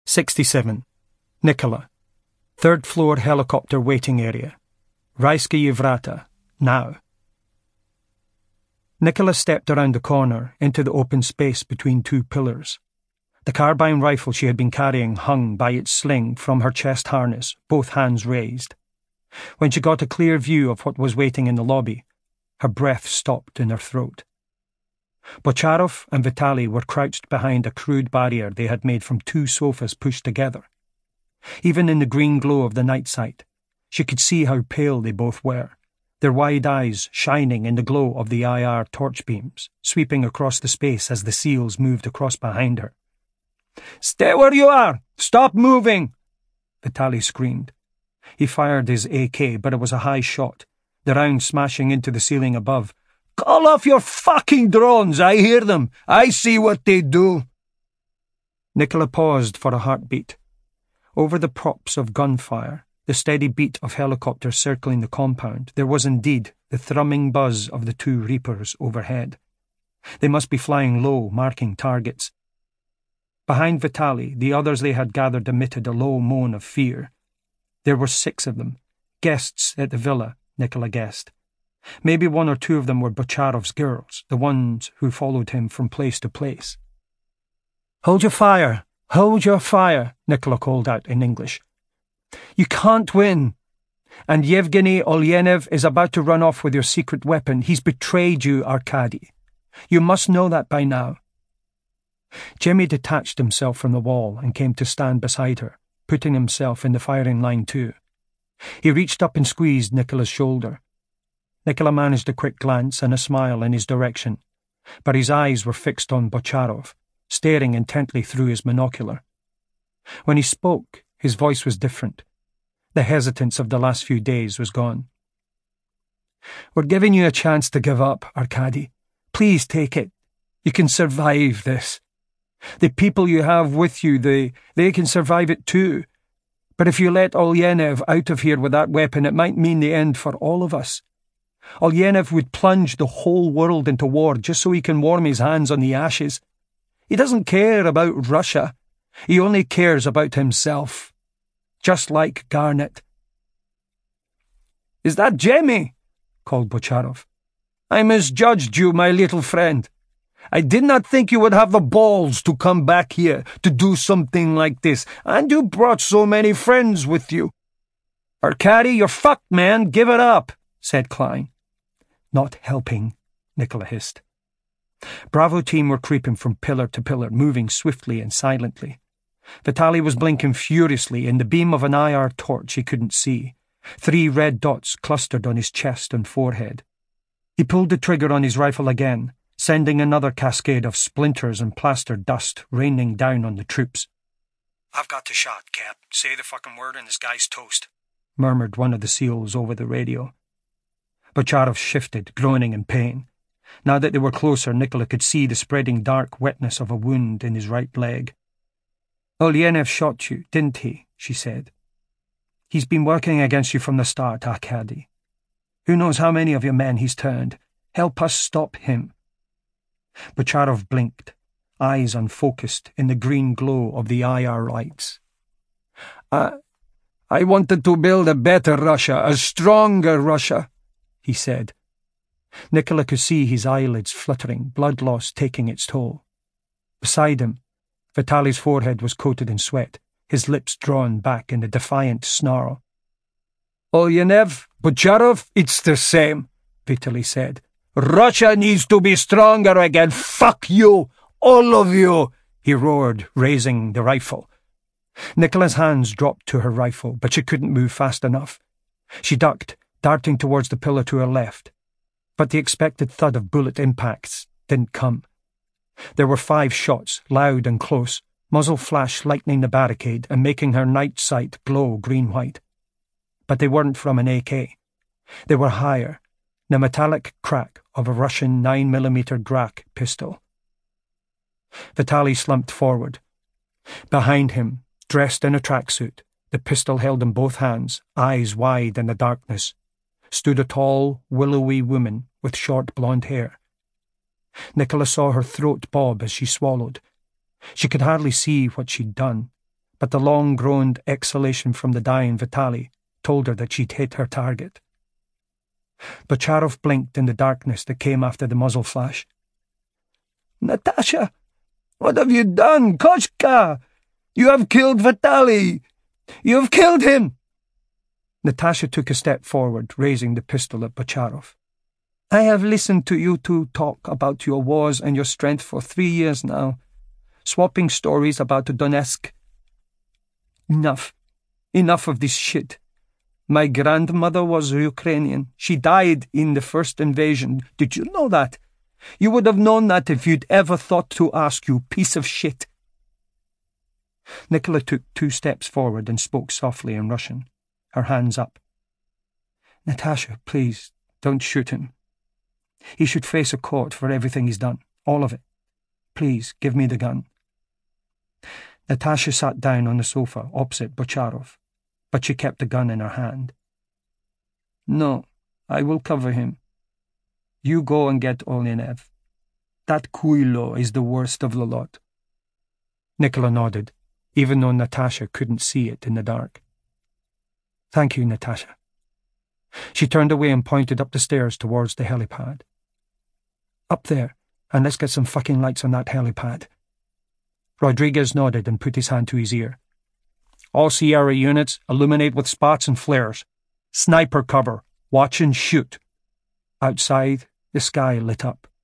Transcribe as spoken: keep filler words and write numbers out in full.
sixty-seven. Nikola. Third floor helicopter waiting area. Rajski Vrata. Now. Nikola stepped around the corner into the open space between two pillars. The carbine rifle she had been carrying hung by its sling from her chest harness, both hands raised. When she got a clear view of what was waiting in the lobby, her breath stopped in her throat. Bocharov and Vitaly were crouched behind a crude barrier they had made from two sofas pushed together. Even in the green glow of the night sight, she could see how pale they both were, their wide eyes shining in the glow of the I R torch beams, sweeping across the space as the SEALs moved across behind her. "Stay where you are! Stop moving!" Vitaly screamed. He fired his A K, but it was a high shot, the round smashing into the ceiling above. "Call off your fucking drones! I hear them! I see what they do!" Nikola paused for a heartbeat. Over the props of gunfire, the steady beat of helicopters circling the compound, there was indeed the thrumming buzz of the two Reapers overhead. They must be flying low, marking targets. Behind Vitaly, the others they had gathered emitted a low moan of fear. There were six of them, guests at the villa, Nikola guessed. Maybe one or two of them were Bocharov's girls, the ones who followed him from place to place. "Hold your fire! Hold your fire!" Nikola called out in English. "You can't win! And Yevgeny Olyenev is about to run off with your secret weapon. He's betrayed you, Arkady. You must know that by now." Jimmy detached himself from the wall and came to stand beside her, putting himself in the firing line too. He reached up and squeezed Nikola's shoulder. Nikola managed a quick glance and a smile in his direction, but his eyes were fixed on Bocharov, staring intently through his monocular. When he spoke, his voice was different. The hesitance of the last few days was gone. "We're giving you a chance to give up, Arkady. Please take it. You can survive this. The people you have with you, they, they can survive it too. But if you let Olyenev out of here with that weapon, it might mean the end for all of us. Olyenev would plunge the whole world into war just so he can warm his hands on the ashes. He doesn't care about Russia. He only cares about himself. Just like Garnett." "Is that Jemmy?" called Bocharov. "I misjudged you, my little friend. I did not think you would have the balls to come back here to do something like this, and you brought so many friends with you." "Arkady, you're fucked, man. Give it up," said Klein. "Not helping," Nikola hissed. Bravo team were creeping from pillar to pillar, moving swiftly and silently. Vitaly was blinking furiously in the beam of an I R torch he couldn't see. Three red dots clustered on his chest and forehead. He pulled the trigger on his rifle again, sending another cascade of splinters and plaster dust raining down on the troops. "I've got the shot, Cap. Say the fucking word and this guy's toast," murmured one of the SEALs over the radio. Bocharov shifted, groaning in pain. Now that they were closer, Nikola could see the spreading dark wetness of a wound in his right leg. "Olyenev shot you, didn't he?" she said. "He's been working against you from the start, Arkady. Who knows how many of your men he's turned? Help us stop him." Bocharov blinked, eyes unfocused in the green glow of the I R lights. I, I wanted to build a better Russia, a stronger Russia," he said. Nikola could see his eyelids fluttering, blood loss taking its toll. Beside him, Vitaly's forehead was coated in sweat, his lips drawn back in a defiant snarl. "Olyenev, Bocharov, it's the same," Vitaly said. "Russia needs to be stronger again. Fuck you, all of you," he roared, raising the rifle. Nikola's hands dropped to her rifle, but she couldn't move fast enough. She ducked, darting towards the pillar to her left. But the expected thud of bullet impacts didn't come. There were five shots, loud and close, muzzle flash lightening the barricade and making her night sight glow green-white. But they weren't from an A K. They were higher, the metallic crack of a Russian nine millimeter Grak pistol. Vitaly slumped forward. Behind him, dressed in a tracksuit, the pistol held in both hands, eyes wide in the darkness, stood a tall, willowy woman with short blonde hair. Nikola saw her throat bob as she swallowed. She could hardly see what she'd done, but the long-groaned exhalation from the dying Vitali told her that she'd hit her target. Bocharov blinked in the darkness that came after the muzzle flash. "Natasha! What have you done, Koshka? You have killed Vitali! You have killed him!" Natasha took a step forward, raising the pistol at Bocharov. "I have listened to you two talk about your wars and your strength for three years now, swapping stories about Donetsk. Enough. Enough of this shit. My grandmother was Ukrainian. She died in the first invasion. Did you know that? You would have known that if you'd ever thought to ask, you piece of shit." Nicola took two steps forward and spoke softly in Russian, her hands up. "Natasha, please, don't shoot him. He should face a court for everything he's done, all of it. Please, give me the gun." Natasha sat down on the sofa opposite Bocharov, but she kept the gun in her hand. "No, I will cover him. You go and get Olenev. That Kuilo is the worst of the lot." Nicola nodded, even though Natasha couldn't see it in the dark. "Thank you, Natasha." She turned away and pointed up the stairs towards the helipad. "Up there, and let's get some fucking lights on that helipad." Rodriguez nodded and put his hand to his ear. "All Sierra units, illuminate with spots and flares. Sniper cover. Watch and shoot." Outside, the sky lit up.